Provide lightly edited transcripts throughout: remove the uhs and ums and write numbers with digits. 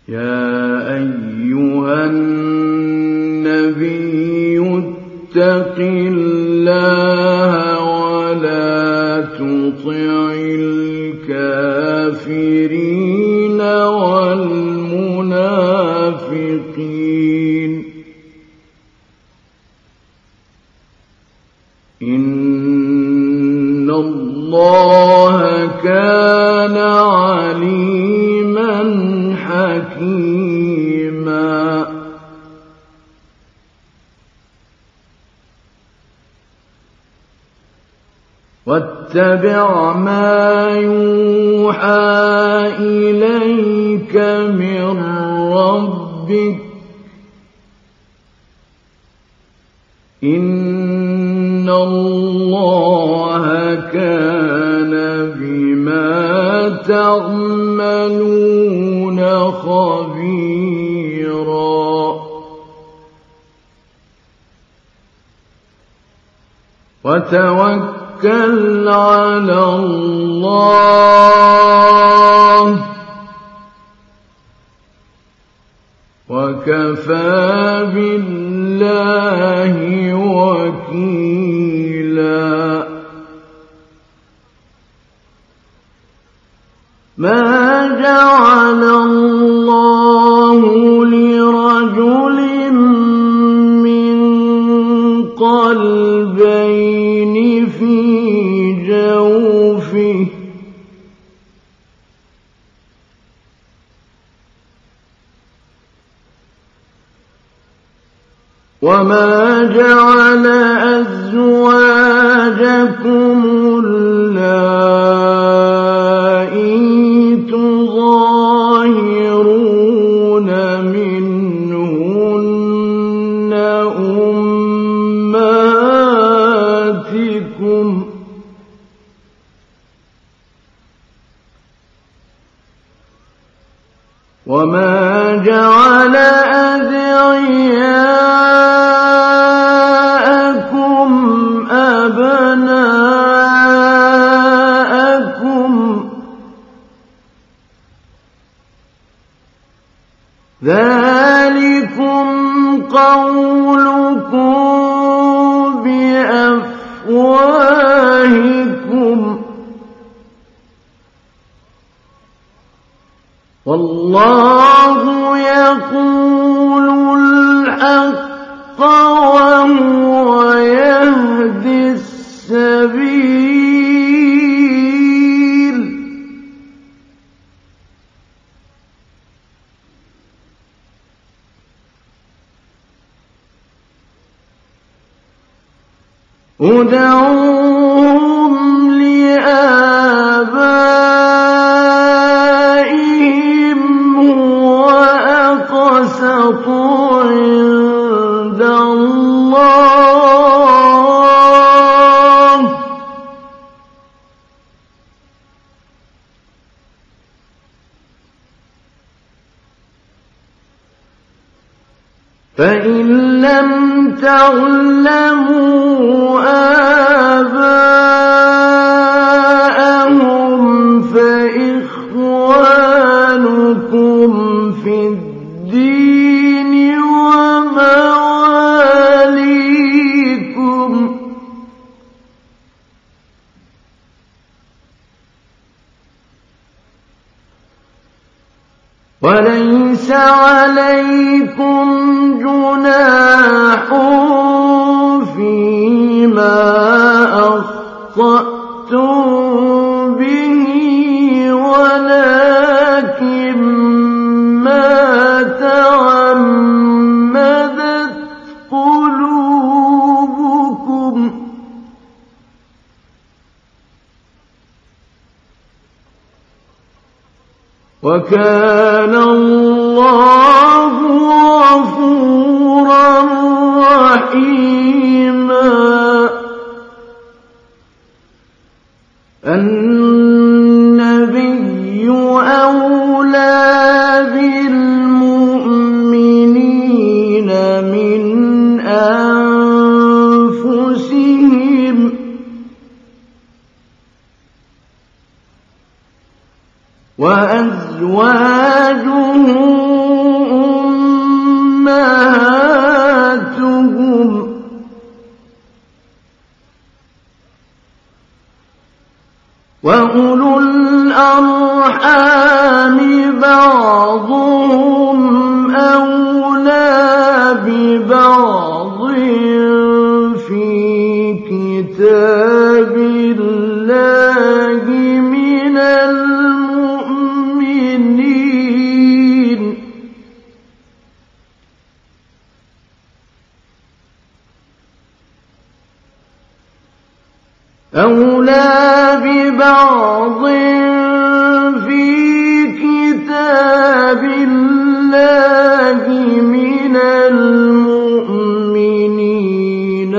يا أيها النبي اتق الله ولا تطع الكافرين والمنافقين إن الله كان عليما حكيما واتبع ما يوحى إليك من ربك إن الله كان بما تعملون خبيرا وتوكل على الله وكفى بالله وكيلا ما جعل الله لرجل من قلبين في جوفه وما جعل أزواجكم اللائي تظاهرون منهن أمهاتكم وما جعل أدعياءكم أبناءكم ذلكم قولكم بأفواهكم والله يقول الحق وهو يهدي السبيل ادعوهم لآبائهم هو أقسط عند الله فإن لم تعلموا آباءهم فإخوانكم في الدين ومواليكم وليس عليكم جناح فيما أخطأتم به ولكن ما تعمدت قلوبكم وكان الله غفورا رحيما النبي أولى بالمؤمنين من أنفسهم وأزواجه أولى ببعض في كتاب الله من المؤمنين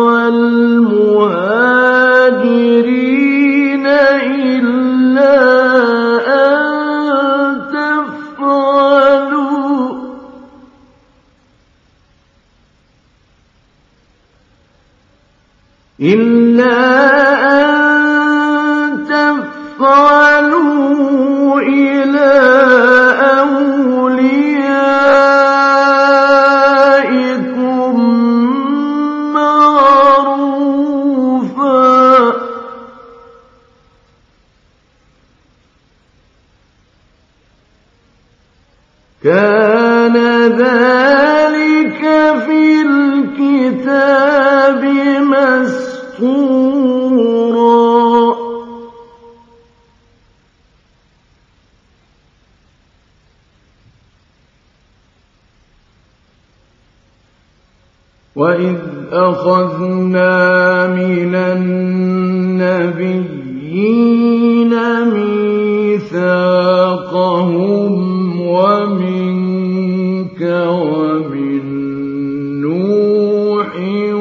والمهاجرين إلا أن تفعلوا إلى أوليائكم معروفا كان ذلك في الكتاب مسطورا وإذ أخذنا من النبيين ميثاقهم ومنك ومن نوح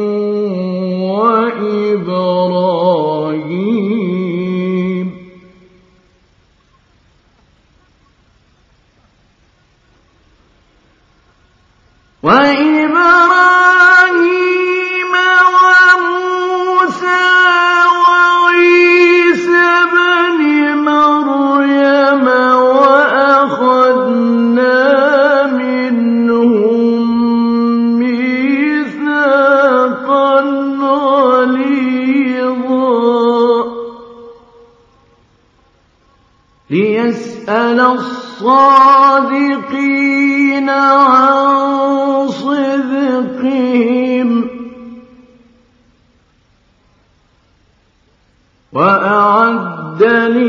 وإبراهيم وموسى وعيسى ابن مريم وأخذنا منهم ميثاقا غليظا ليسأل الصادقين عن صدقهم وأعد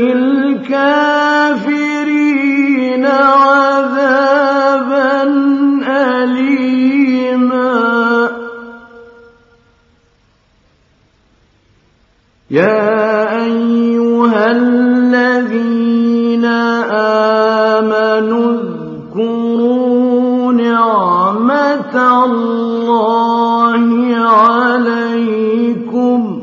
للكافرين عذابا أليما يا أيها الذين آمنوا اذكروا نعمة الله عليكم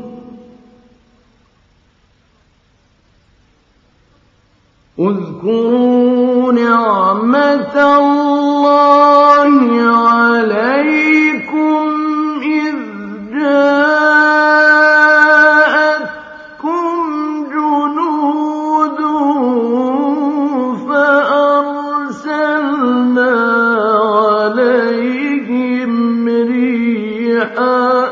اذكروا نعمة الله عليكم إذ جاءتكم جنود فأرسلنا عليهم ريحا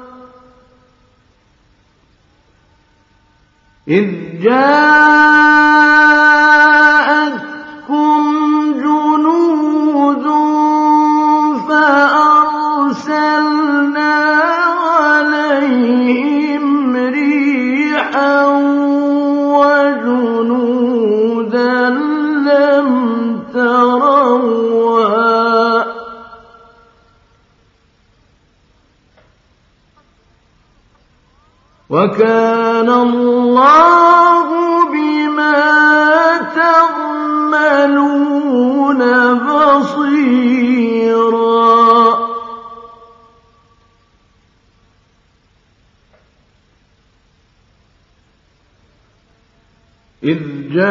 وجنودا لم تروها وكان الله بما تعملون بصيرا إذ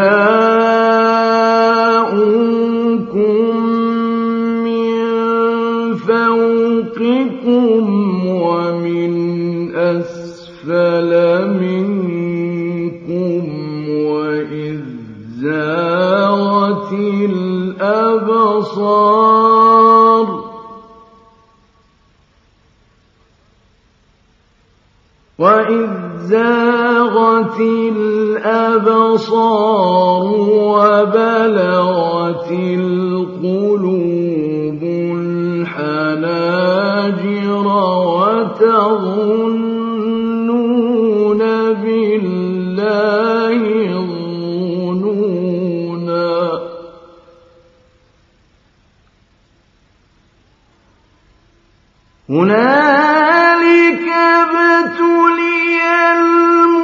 جاءوكم من فوقكم ومن أسفل منكم وإذ زاغت الأبصار وبلغت القلوب الحناجر وتظنون بالله الظنونا هنالك ابتلي المؤمنون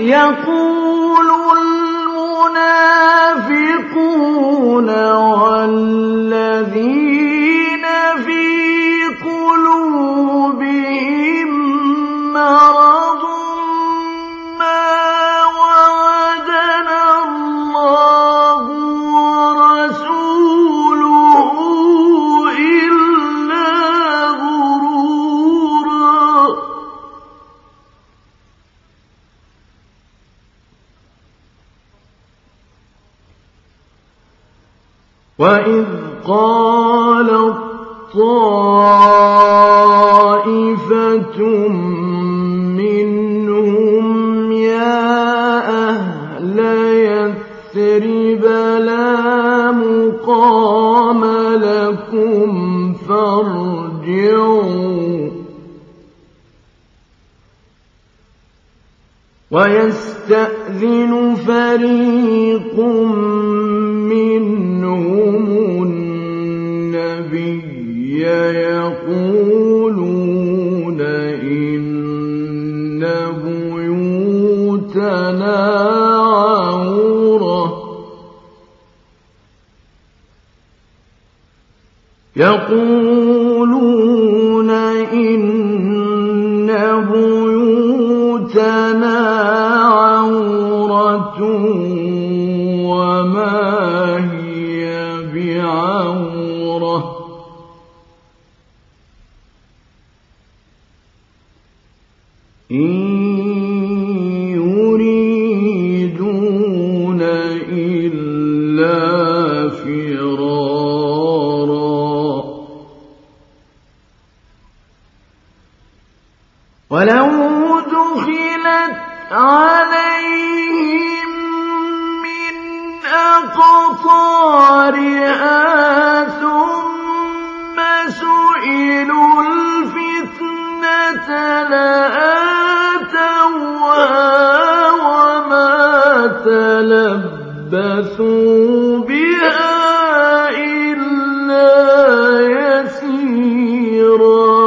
يقول المنافقون والذين في قلوبهم مرض ما وعدنا الله ورسوله إلا غرورا. وإذ قالت طائفة منهم يا أهل يثرب لا مقام لكم فارجعوا ويستأذن فريق منهم النبي يقولون إن بيوتنا عورة وما هي بعورة إن يريدون إلا فرارا. ولو دخلت عليهم من أقطارها ثم سئلوا الفتنة لآتوها وما تلبثوا بها إلا يسيرا.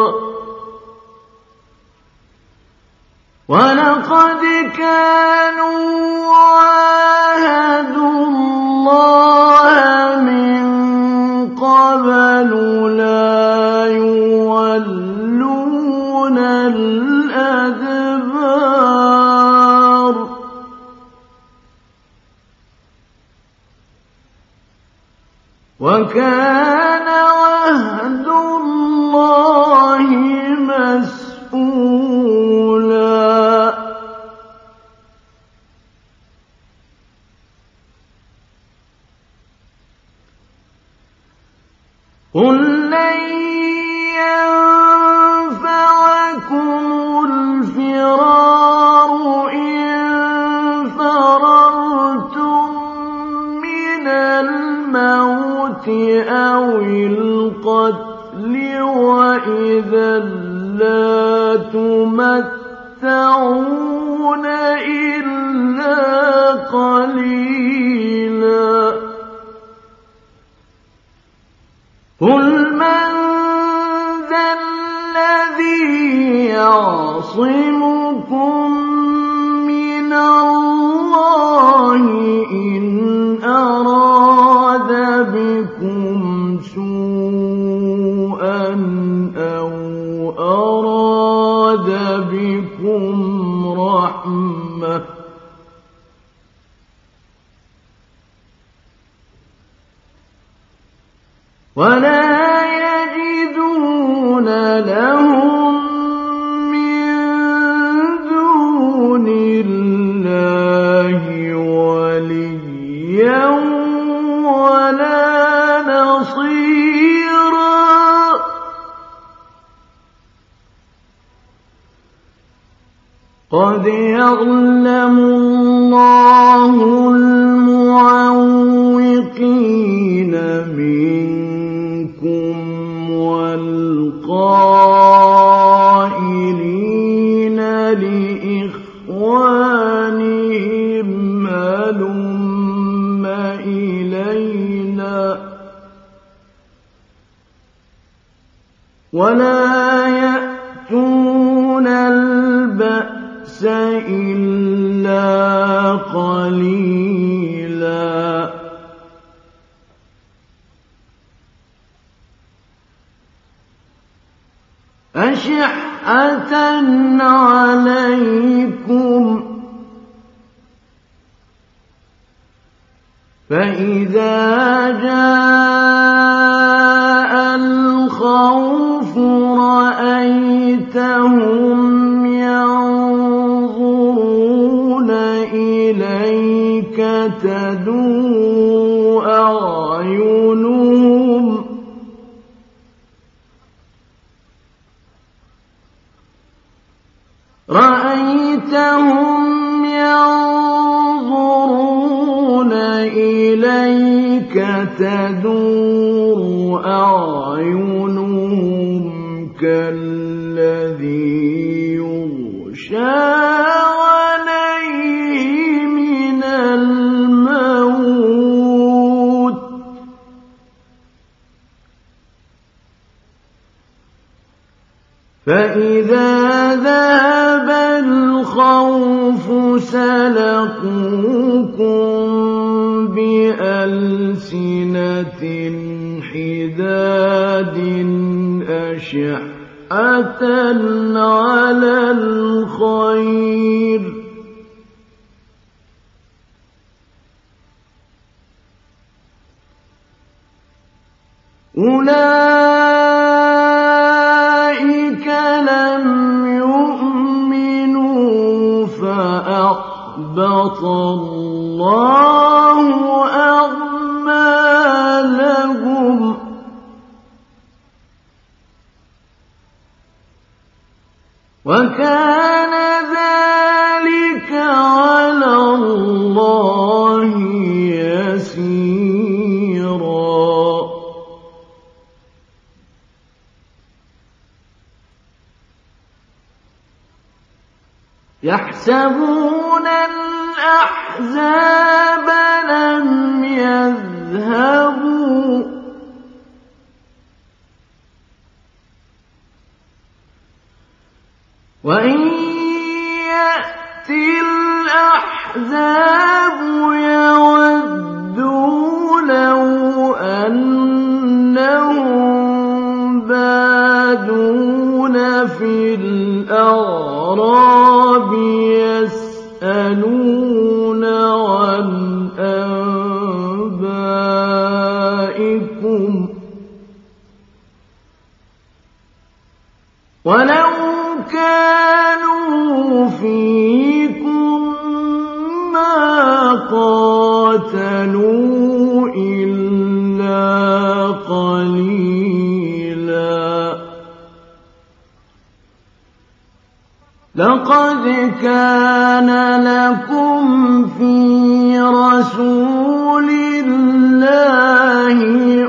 ولقد كانوا عاهدوا الله من قبل لا يولون الأدبار. وكان عهد الله مسؤولا. قل لن ينفعكم الفرار إن فررتم من الموت أو القتل وإذا لا تمتعون إلا قليلا. قل من ذا الذي يعصمكم من الله إن أراد بكم سوءا أو أراد بكم رحمة. ولا يجدون لهم من دون الله وليا ولا نصيرا. قد يعلم الله المعوقين منكم والقائلين لإخوانهم هلم إلينا ولا يأتون البأس إلا إلا قليلا أشحة عليكم فإذا جاء الخوف رأيتهم ينظرون إليك تدور أعينهم تدور أعينهم كالذي يغشى عليه من الموت فإذا ذهب الخوف سلقوكم بألسنة حداد أشحة على الخير أولئك لم يؤمنوا فأحبط الله أعمالهم وكان ذلك على الله يسيرا يحسبون الأحزاب لم يذهبوا وإن يأتي الأحزاب يودوا لو أنهم بادون في الأعراب يسألون عن أنبائكم ولو كانوا فيكم ما قاتلوا إلا قليلا لقد كان لكم في رسول الله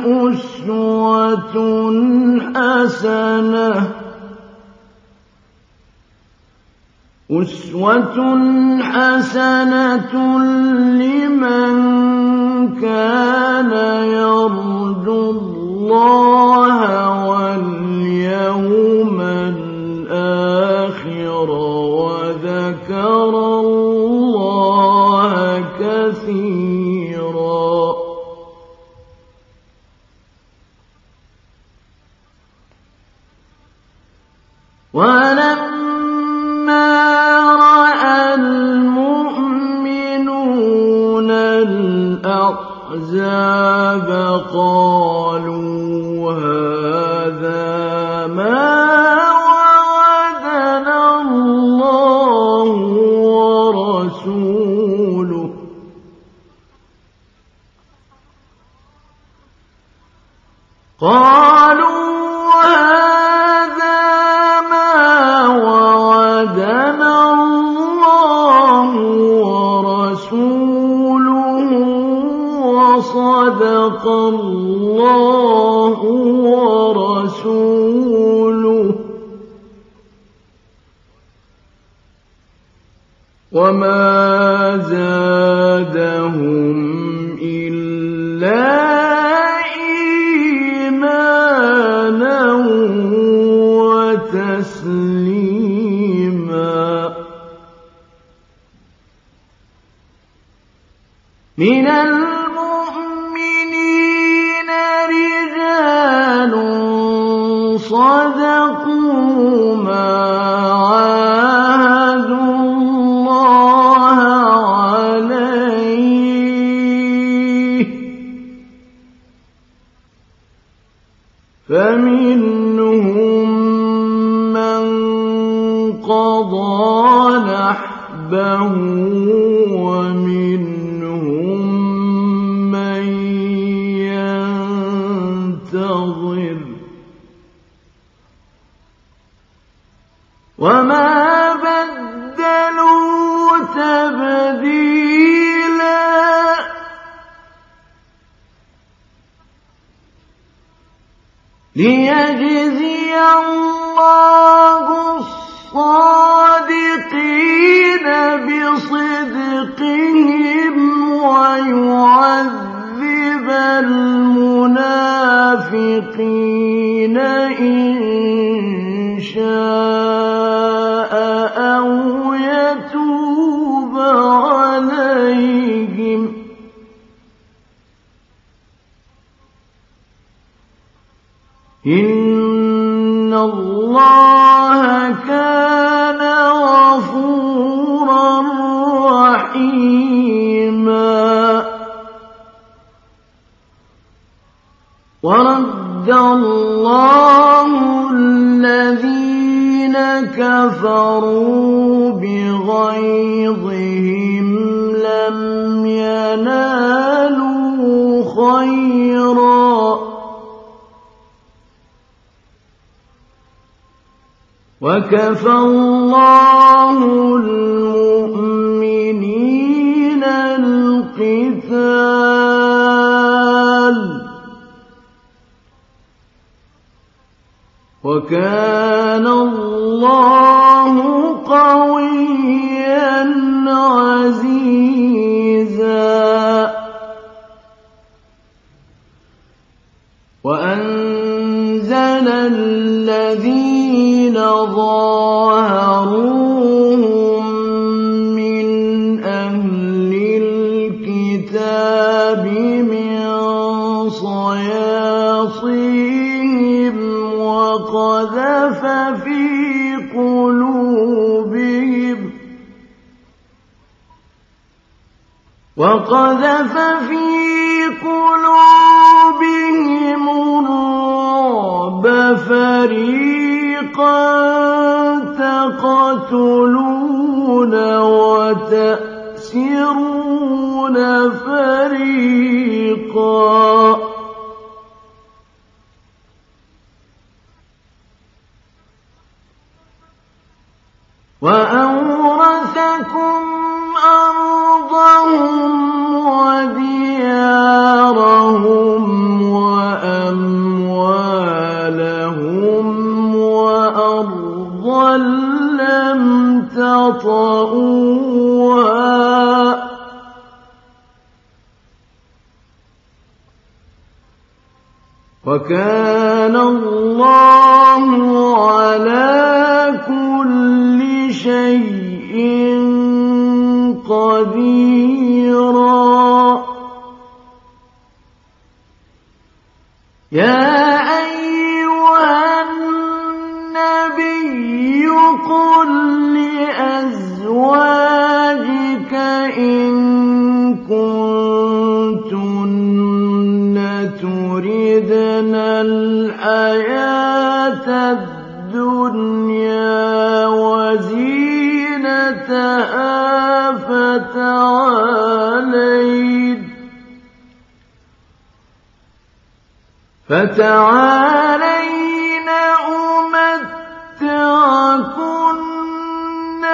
أسوة حسنة لمن كان يرجو الله واليوم الآخر وذكر الله كثيرا ولما رأى المؤمنون الأحزاب قالوا هذا ما وعدنا الله ورسوله وصدق الله ورسوله وما زادهم إلا إيمانا وتسليما فمنهم من قضى نحبه ومنهم من ينتظر وما بدلوا تبديلا ليجزي الله الصادقين بصدقهم ويعذب المنافقين إن شاء أو يتوب عليهم إن الله كان غفورا رحيما ورد الله الذين كفروا بغيظهم لم ينالوا خيرا وكفى الله المؤمنين القتال وكان الله قويا عزيزا وأنزل الذين ظاهروهم من أهل الكتاب من صياصيهم وقذف في قلوبهم الرعب فريقا تقتلون وتأسرون فريقا وأورثكم أرضهم وديارهم وأموالهم وأرضا لم تطئوها وكان الله على كل شيء قديرا يا أيها النبي قل لأزواجك إن كنتن تردن الحياة الدنيا وزينتها فتعالين أمتعكن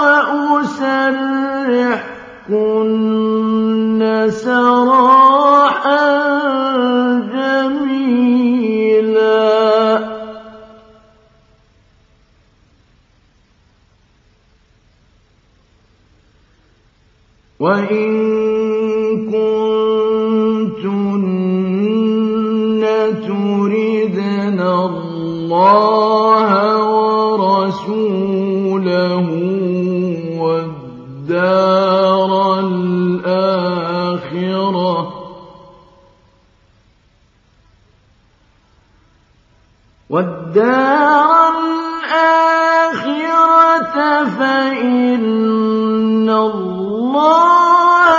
وأسرحكن سراحا جميلا وإن كنتن تردن الله ورسوله والدار الآخرة فإن الله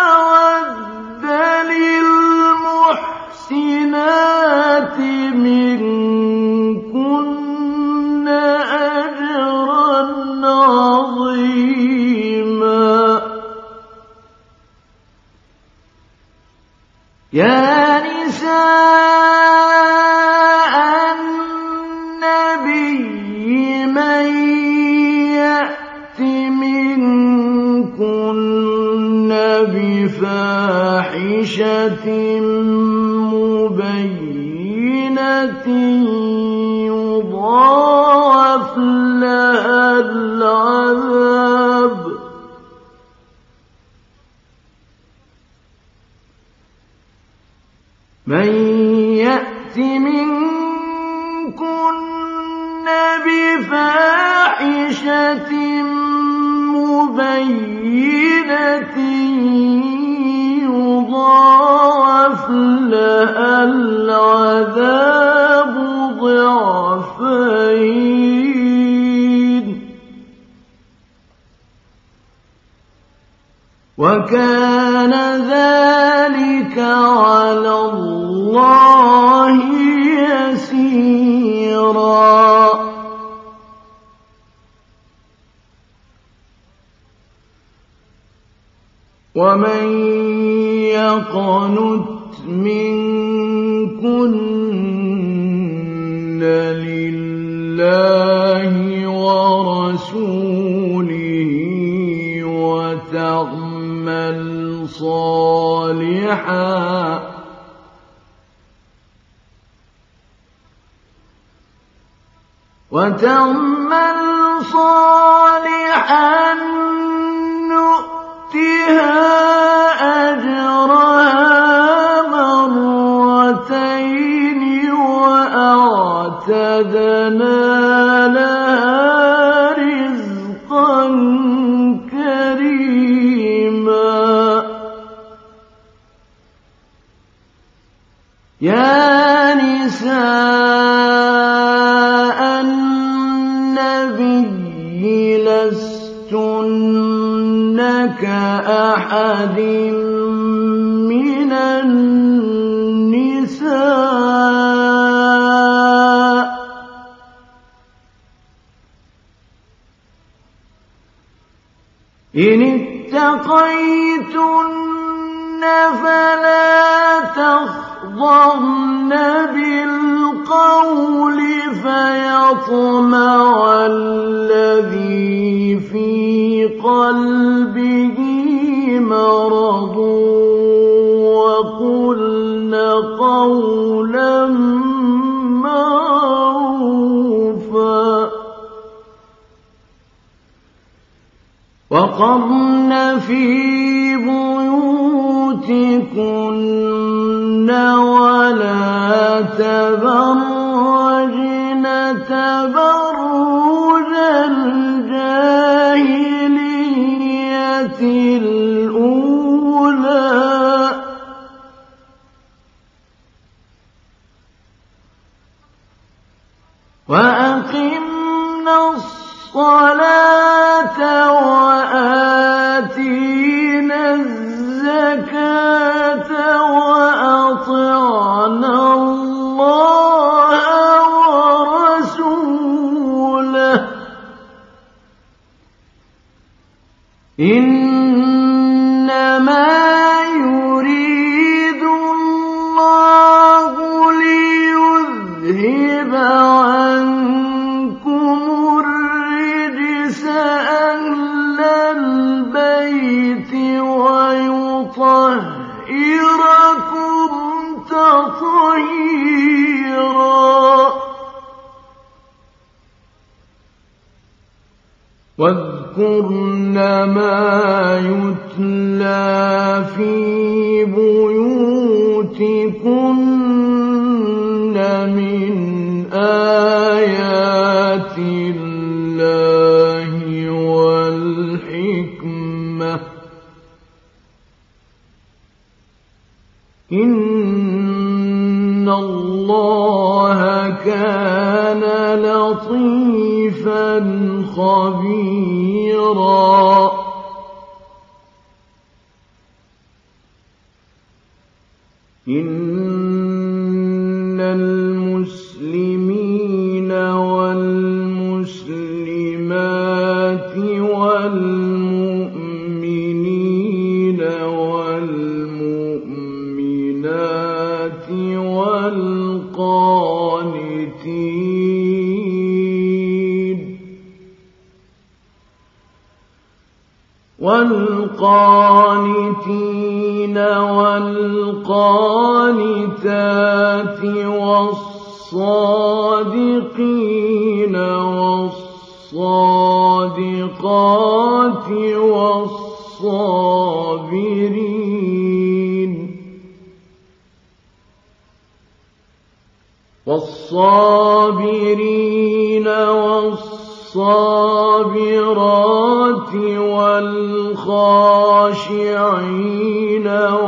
أعد للمحسنات من يا نساء النبي من يأت منكن بفاحشة مبينة يضاعف لها العذاب من يأت منكن بفاحشة مبينة يضاعف لها العذاب ضعفين وكان ذلك على الله يسيرا ومن يقنت منكن لله ورسوله وتعمل صالحا نؤتها أجرها مرتين وأعتدنا لها رزقا كريما يا نساء النبي لستن كأحد من النساء إن اتقيتن فلا تخضعن بالقول فيطمع الذي في قلبه مرض وقلن قولا معروفا وقرن في بيوتكن ولا تبرجن تبرج الجاهلية الأولى وأقمنا الصلاة وآتينا الزكاة وأطعنا الله ورسوله إنما يريد الله ليذهب عنكم الرجس أهل البيت ويطهركم تطهيرا واذكرن ما يتلى في بيوتكن من آيات الله والحكمة إن الله كان لطيفا خبيرا إن المسلمين والمسلمات والمؤمنين والمؤمنات والقانتين والقانتات والصادقين والصادقات والصابرين والصابرات والخاشعين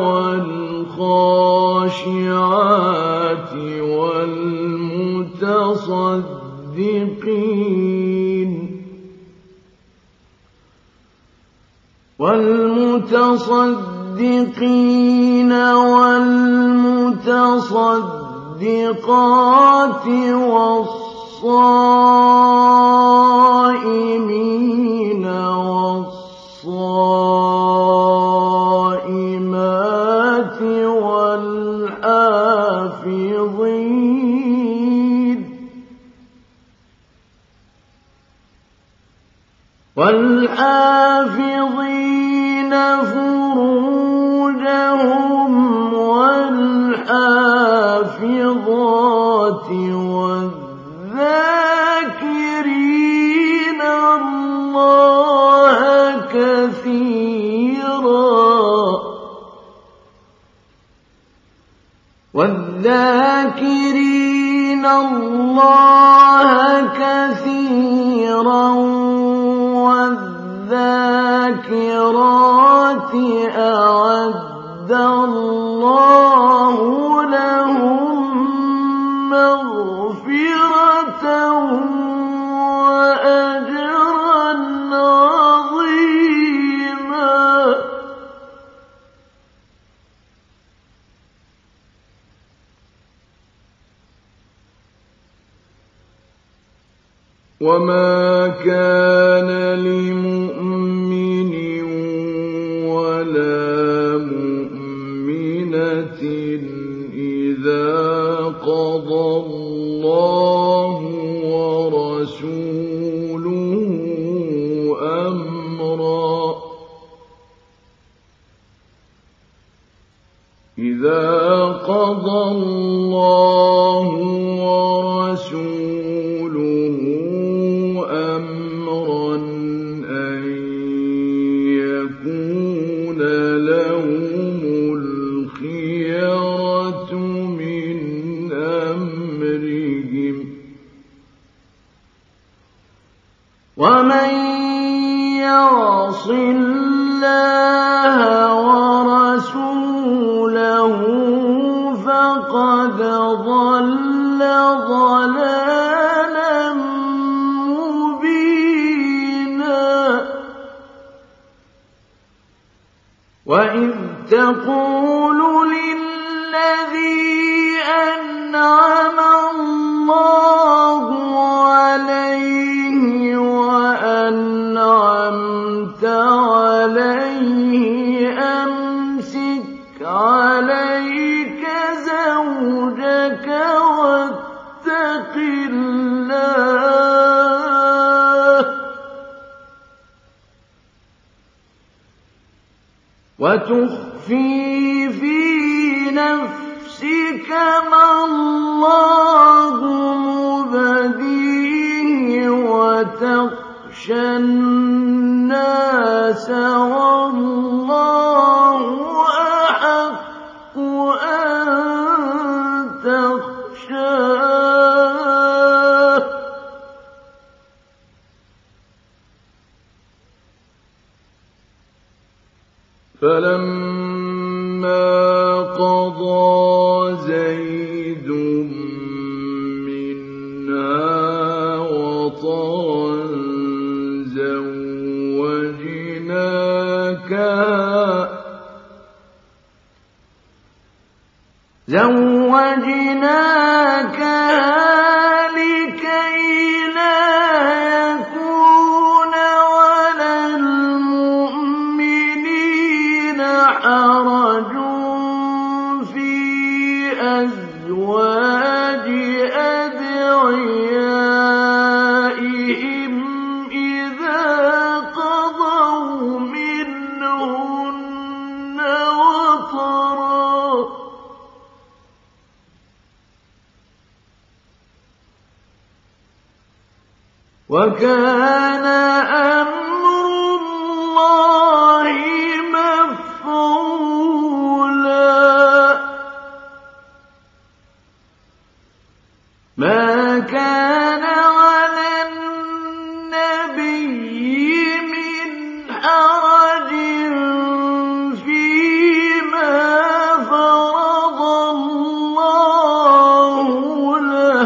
والخاشعات والمتصدقين والمتصدقات والصائمين والصائمات والحافظين فروجهم والحافظات والذاكرين الله كثيرا والذاكرات أعد الله لهم مغفرة وأجرا عظيما. وما كان لمؤمن ولا مؤمنة إذا قضى الله ورسوله أمرا أن يكون لهم الخيرة من أمرهم ومن يعص الله ورسوله فقد ضل ضلالا مبينا. وإذ تقول للذي أنعم الله عليه وأنعمت عليه أمسك عليك زوجك واتق الله وتخفي في نفسك ما الله مبديه وتخشى الناس والله أحق أن تخشاه. فلما قضى زيد منها وطرا زوجناكها لكي لا يكون على المؤمنين حرج في أزواج أدعيائهم إذا قضوا منهن وكان أمر الله مفعولا ما كان على النبي من حرج فيما فرض الله له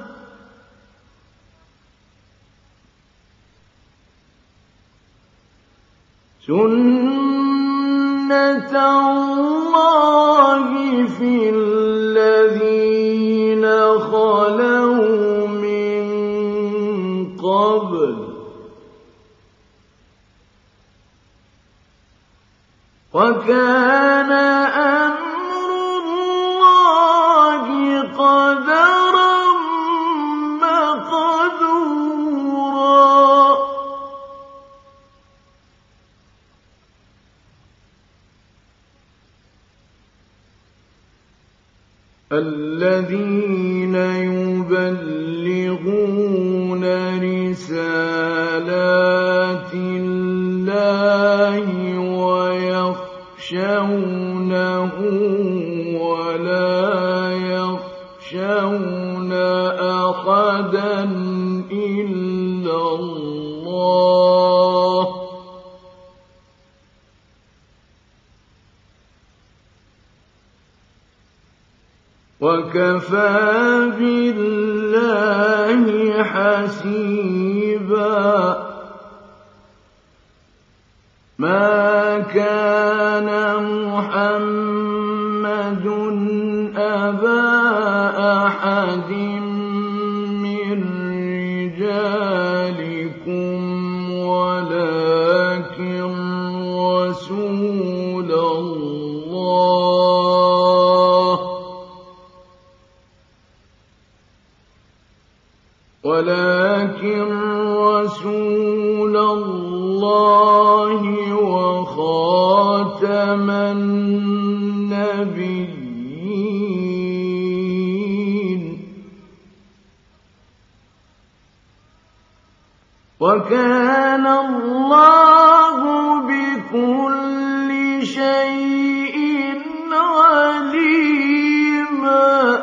سنة الله في الذين خلوا من قبل وكان أمر الله قدرا مقدورا الذين يبلغون رسالات الله ويخشونه ولا يخشون أحدا إلا الله وكفى بالله حسيبا ما كان محمد أبا أحد من رجالكم ولكن رسول الله وخاتم النبيين وكان الله بكل شيء عليما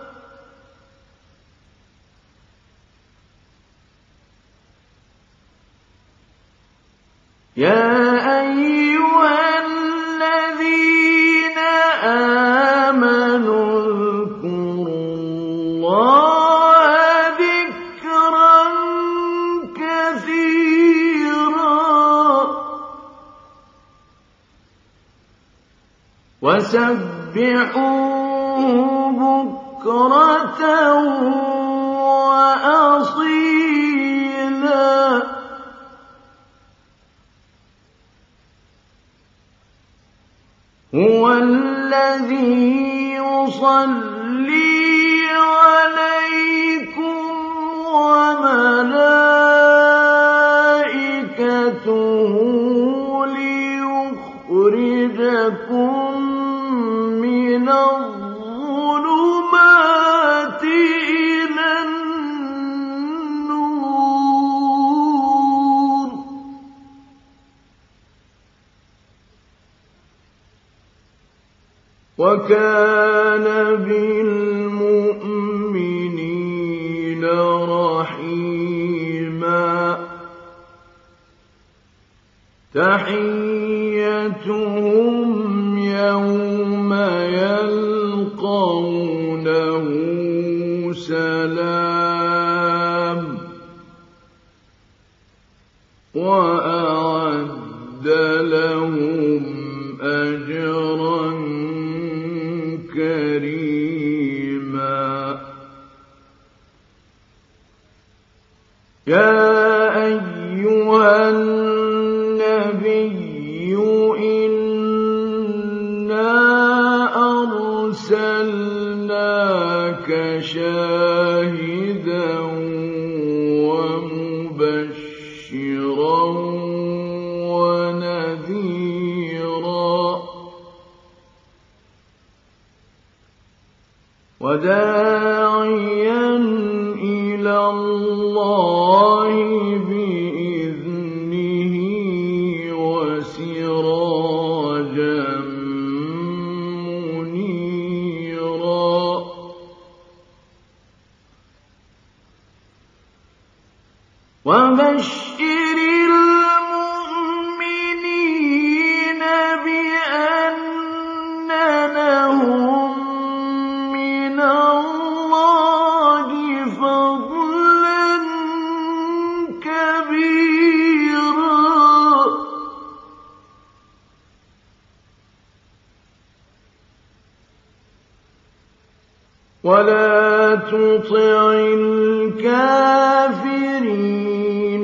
يا أيها الذين آمنوا اذكروا الله ذكرا كثيرا وسبحوه بكرة وأصيلا هو الذي يصلي عليكم وملائكته ليخرجكم من الظلمات إلى النور وكان بالمؤمنين رحيما تحيتهم يوم يلقونه سلام وأعد لهم أجرا كريما يا أيها النبي إنا أرسلناك شاهدا ومبشرا ونذيرا وداعيا إلى إلى الله بإذنه وسراجا منيرا وبشر المؤمنين بأن لهم من الله فضلا كبيرا ولا تطع الكافرين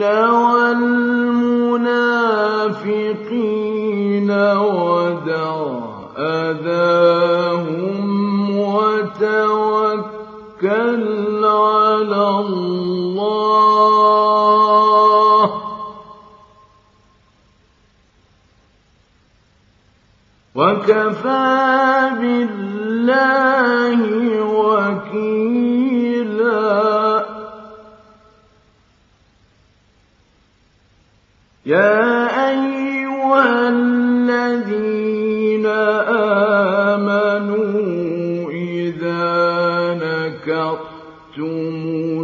والمنافقين ودع أذاهم وتوكل على الله وكفى بالله وكيلا يا أيها الذين آمنوا إذا نكحتم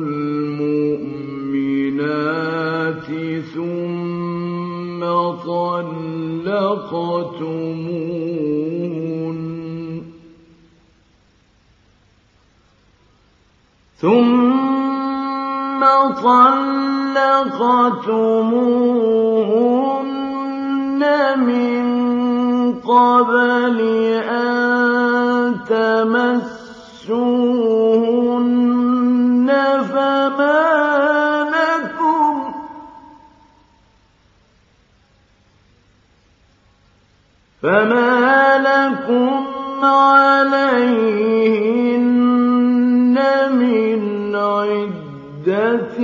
المؤمنات ثم طلقتموهن من قبل أن تمسوهن فما لكم عليهن من عدة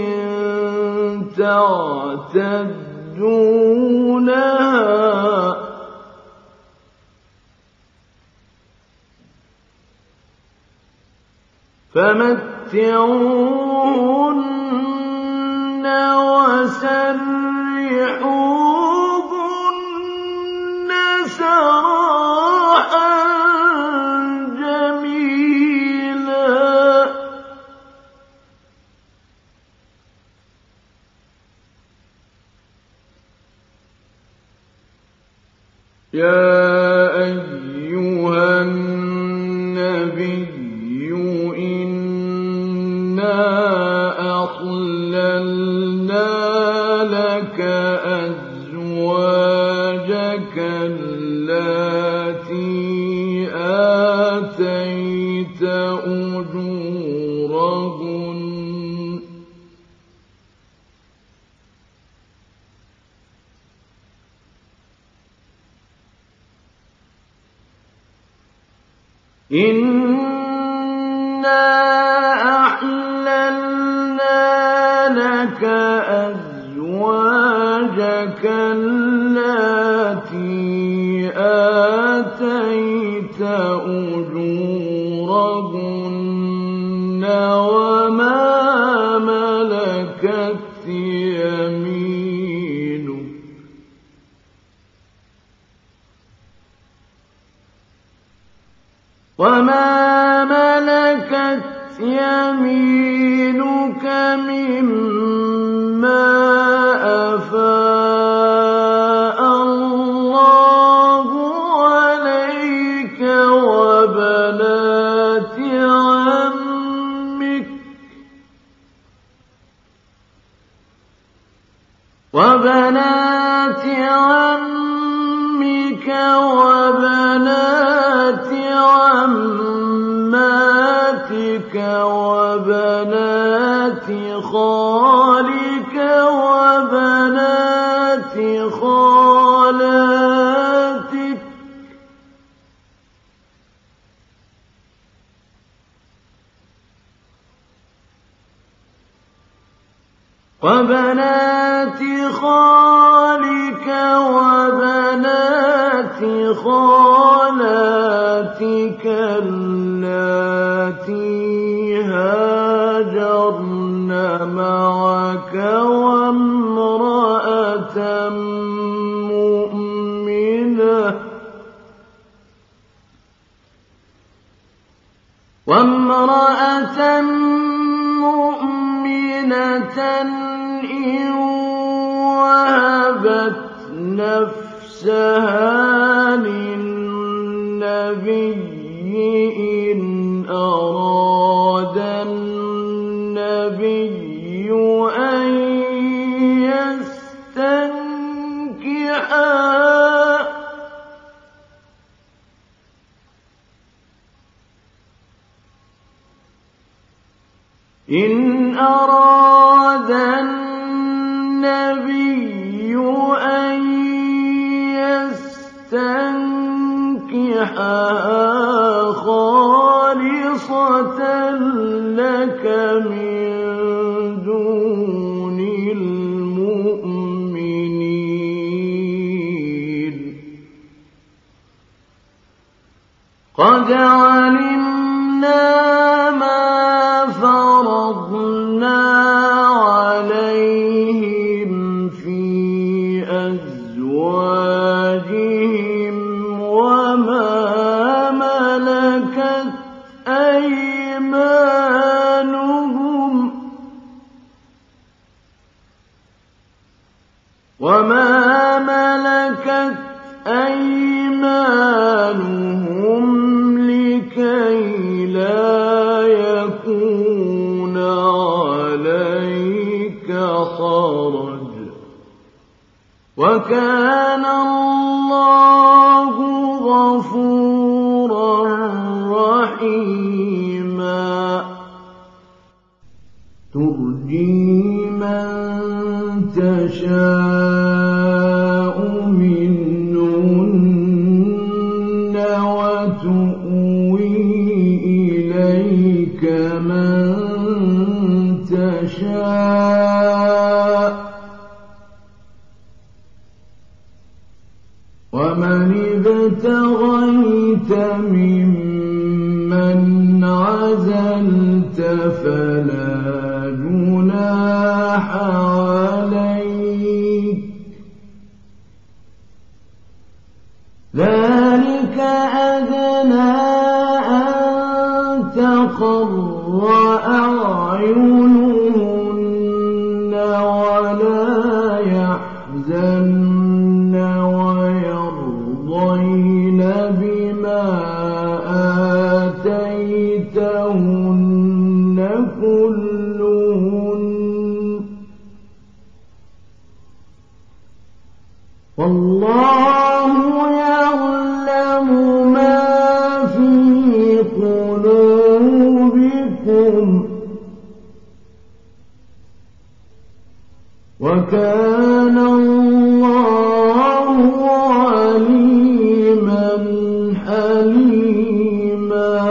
تعتدونها فمتعوهن وسرحوهن سراحا جميلا يا أيها النبي أحللنا لك أزواجك اللاتي آتيت أجورهن إنا أحللنا لك أزواجك اللاتي آتيت أجورهن وما ملكت يمينك مما أفاء الله عليك وبنات عمك وبنات عماتك وبنات خالك وبنات خالاتك وبنات خالك وبنات خالاتك اللاتي هاجرن هاجرن معك وامرأة مؤمنة إن وهبت نفسها للنبي إن أراد النبي أن يستنكحها خالصة لك من دون المؤمنين قد علمنا ما فرضنا عليهم في أزواجهم وما ملكت أيمانهم لكي لا يكون عليك حرج وكان الله غفورا رحيما ترجي من تشاء منهن وتؤوي إليك من تشاء ومن ابتغيت ممن عزلت فلا جناح عليك ذلك أدنى أن تقر أعينهن ولا يحزن ويرضين بما آتيتهن كلهن والله يعلم ما في قلوبكم وكان الله عليما حليما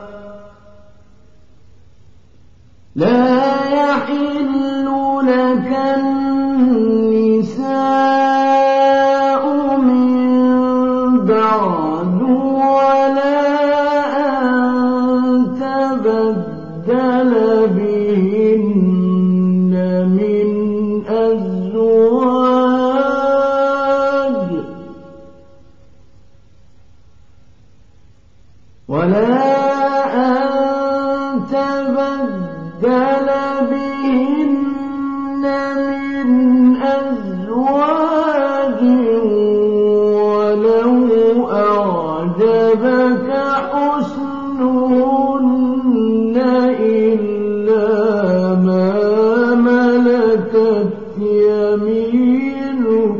لا يحل لك النساء من بعد ولا أن تبدل بهن من أزواج ولا أن تبدل بهن من أزواج ولو أعجبك حسنهن إلا ما ملكت يمينك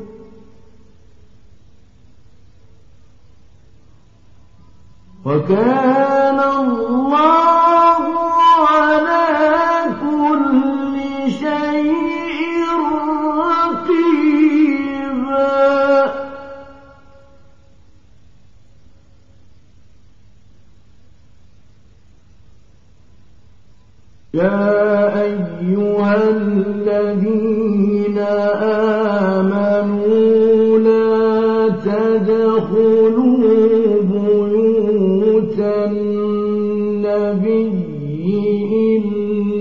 وكان الله على كل شيء رقيبا يا أيها الذين آمنوا لا تدخلوا بيوت النبي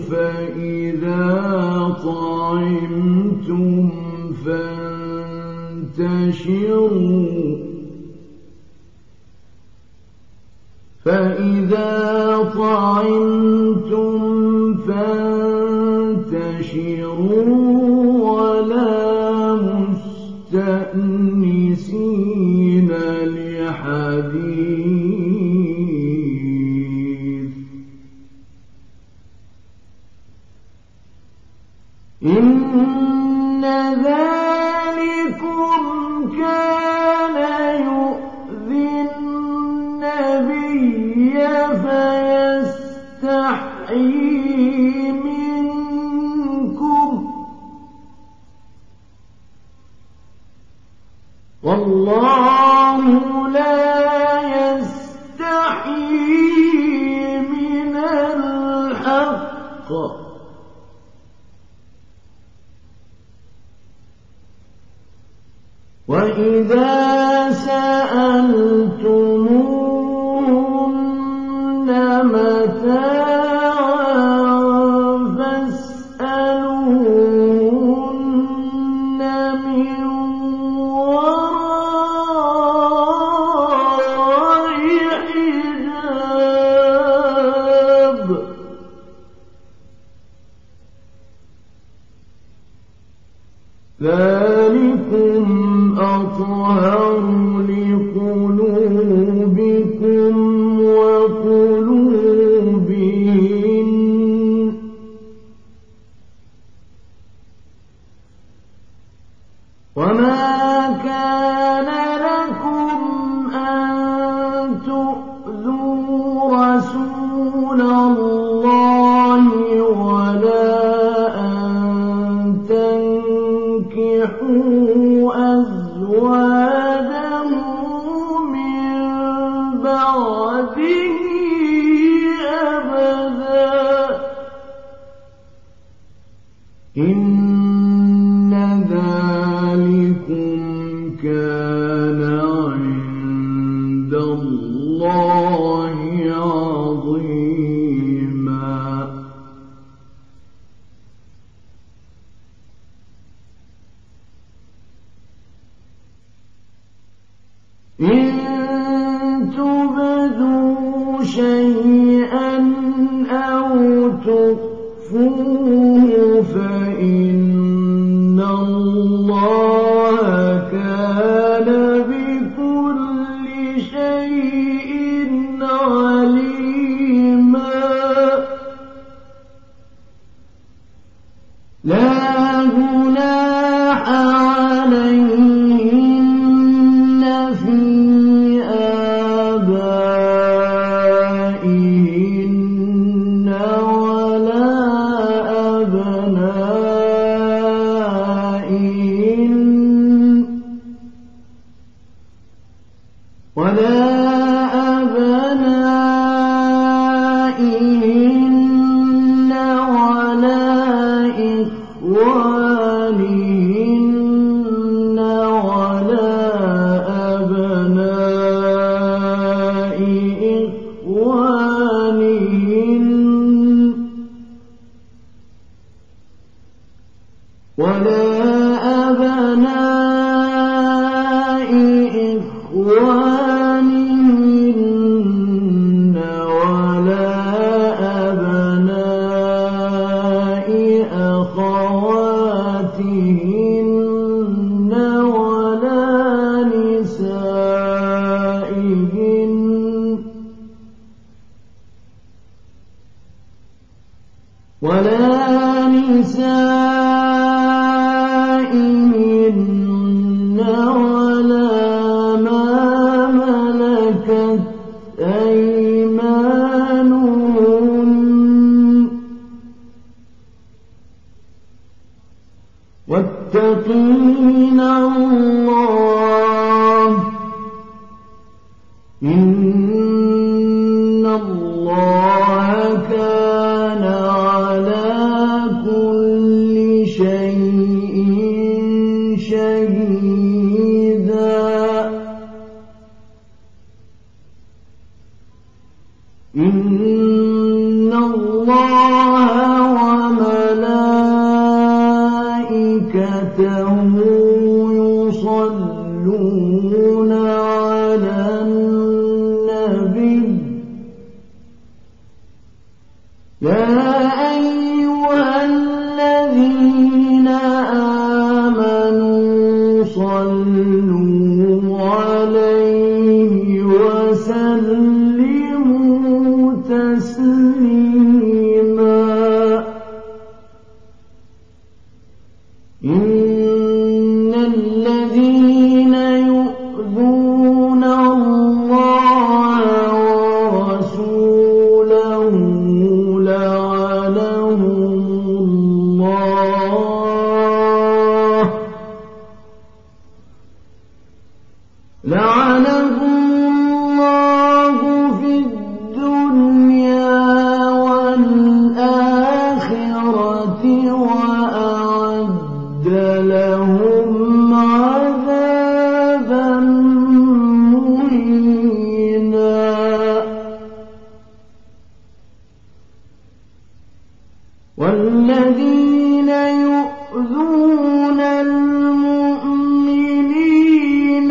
فإذا طعمتم فانتشروا ولا مستأنسين لحديث إن ذلكم كان يؤذي النبي فيستحيي منكم والله لا يستحيي من الحق وإذا سألتموهن متاعا فاسألوهن من وراء حجاب ذلكم أطهر لقلوبكم وقلوبهن وما كان لكم أن تؤذوا رسول الله ولا أن تنكحوا أزواجه من بعده أبدا إن ذلكم كان عند الله عظيما إن تبدوا شيئا أو تخفوه فإن الله كان بكل شيء عليما لا جناح عليهن في آبائهن ولا أبنائهن ولا إخوانهن ولا أبناء إخوانهن ولا أبناء إخوانهن ولا أبناء أخواتهن ولا نسائهن ولا ما ملكت أيمانهن واتقين الله إن الله كان على كل شيء شهيدا إن الله يصلون على النبي يا أيها الذين آمنوا صلوا عليه وسلموا تسليما إن الذين يؤذون الله ورسوله لعنهم الله في الدنيا والآخرة وأعد لهم عذابا مهينا والذين يؤذون المؤمنين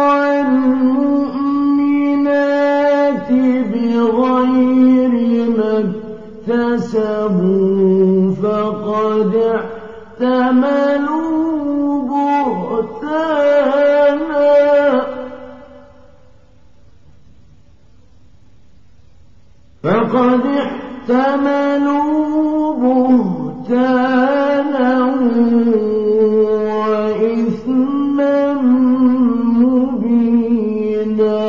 والمؤمنات بغير ما اكتسبوا فقد احتملوا بهتانا وإثما مبينا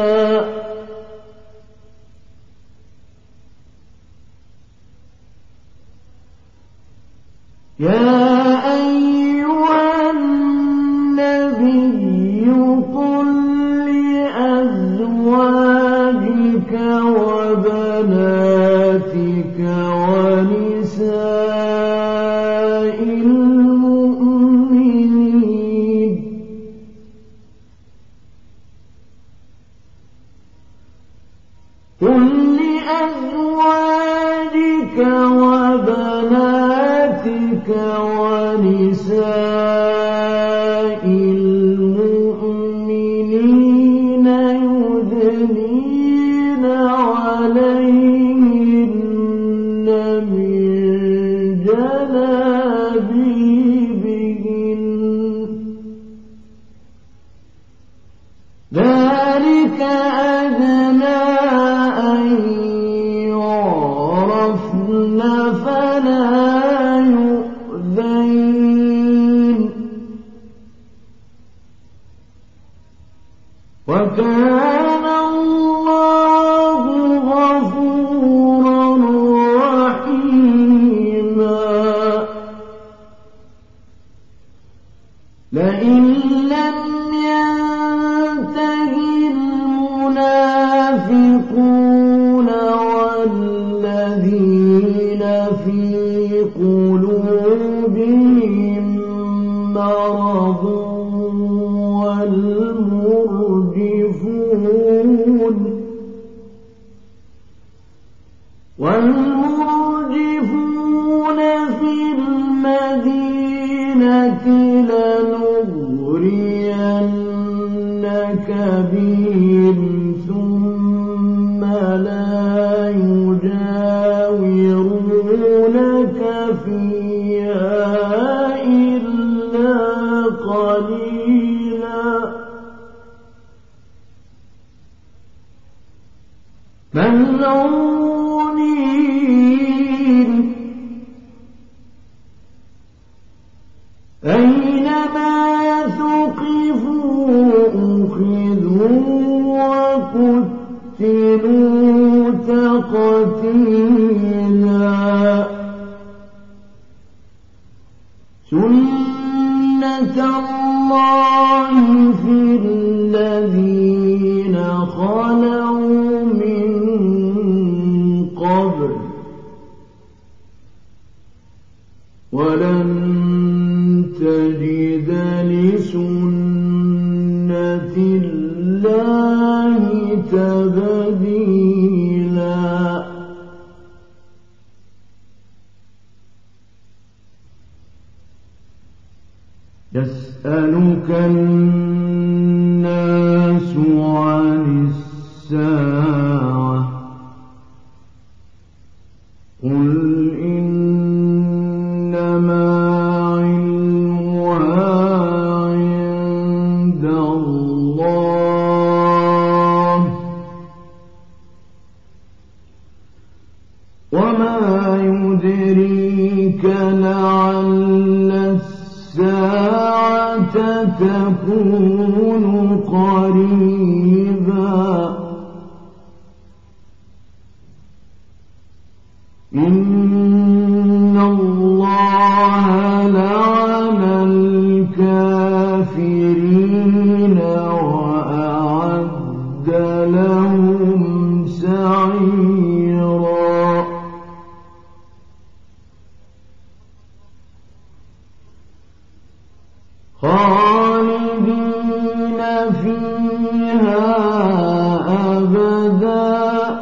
يا أيها النبي قل لأزواجك وبناتك ونساء المؤمنين قل لأزواجك وبناتك ونساء المؤمنين يدنين عليهن من جلابيبهن ذلك أدنى أن يعرفن فلا يؤذين وكان الله غفورا رحيما لئن لم ينته المنافقون والذين في قلوبهم مرض والمرجفون في المدينة لنغرينك بهم ثم لا يجاورونك فيها إلا قليلا ملعونين أينما ثقفوا أخذوا وقتلوا تقتيلا سنة الله في الذين خلوا من قبل ولن تجد لسنة الله تبديلا يسألك الناس عن الساعة قل إنما علمها عند الله وما يدريك لعل الساعة تكون قريبا إن الله لعن الكافرين وأعد لهم سعيرا خالدين فيها أبدا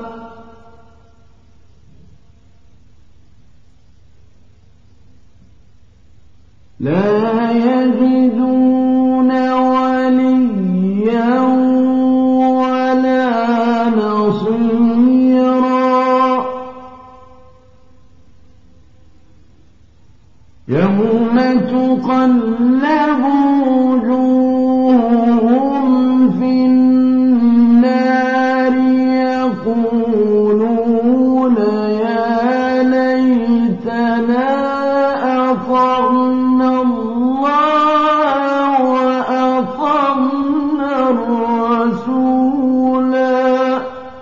لا يجدون وليا ولا نصيرا يوم تقلب وجوههم في النار يقولون يا ليتنا أطعنا الله وأطعنا الرسولا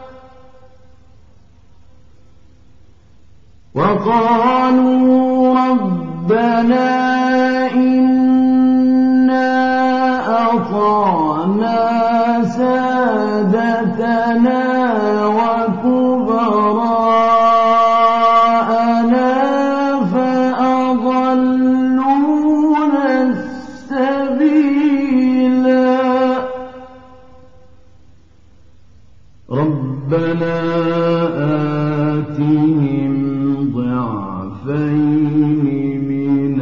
وقالوا ربنا إنا أطعنا سادتنا وكبراءنا فأضلونا السبيلا ربنا آتهم ضعفين من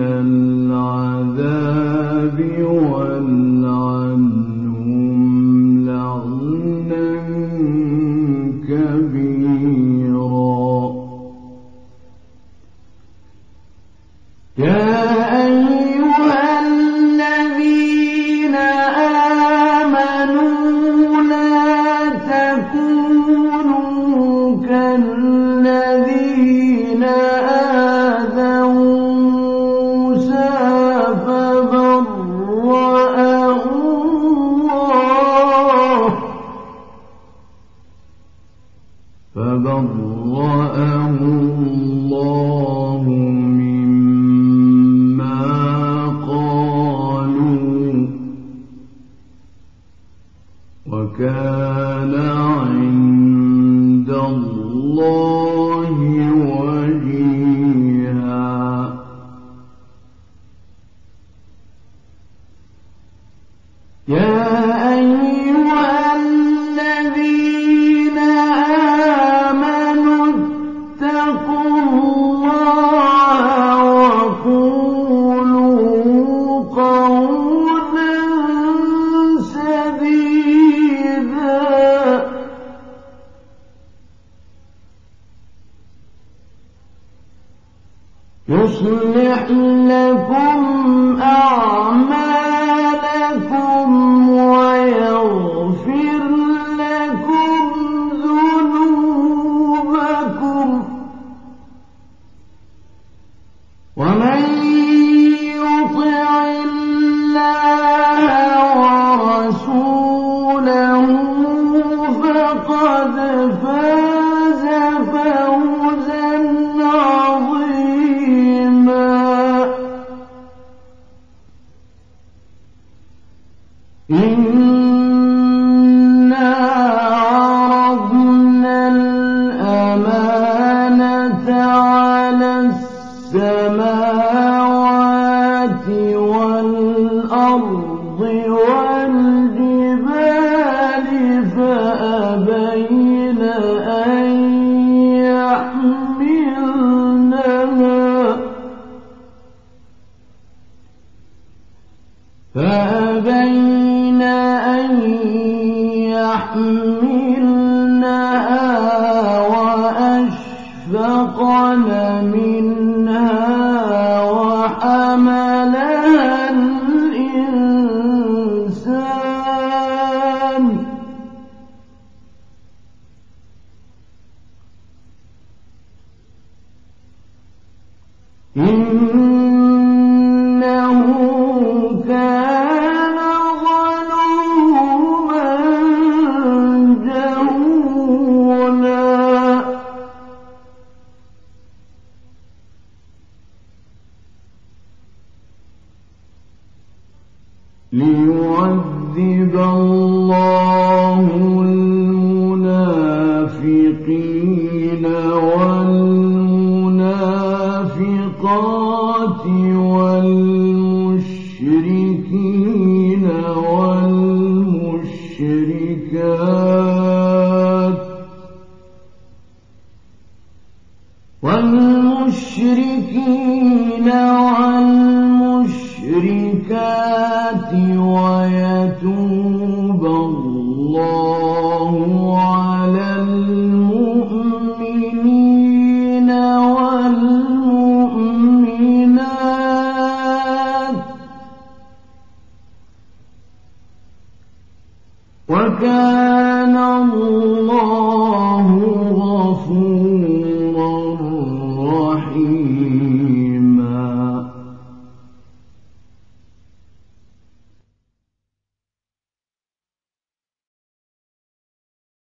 العذاب والعنهم لعنا كبيرا يا أيها الذين آمنوا لا تكونوا كالذين آذوا موسى فبرأه الله مما قالوا وكان عند الله وجيها يا أيها الذين آمنوا اتقوا الله وقولوا قولا سديدا يصلح لكم أعمالكم ويغفر لكم ذنوبكم ومن يطع الله ورسوله فقد فاز فوزا عظيما إنا عرضنا الأمانة على السماوات والأرض والجبال فأبين أن يحملنها فأبين أن يحملنها وأشفقن منها وحملها الإنسان إنه كان ظلوما جهولا ليعذب الله المنافقين والمنافقات والمشركين والمشركات ويتوب الله على المؤمنين والمؤمنات وكان الله غفورا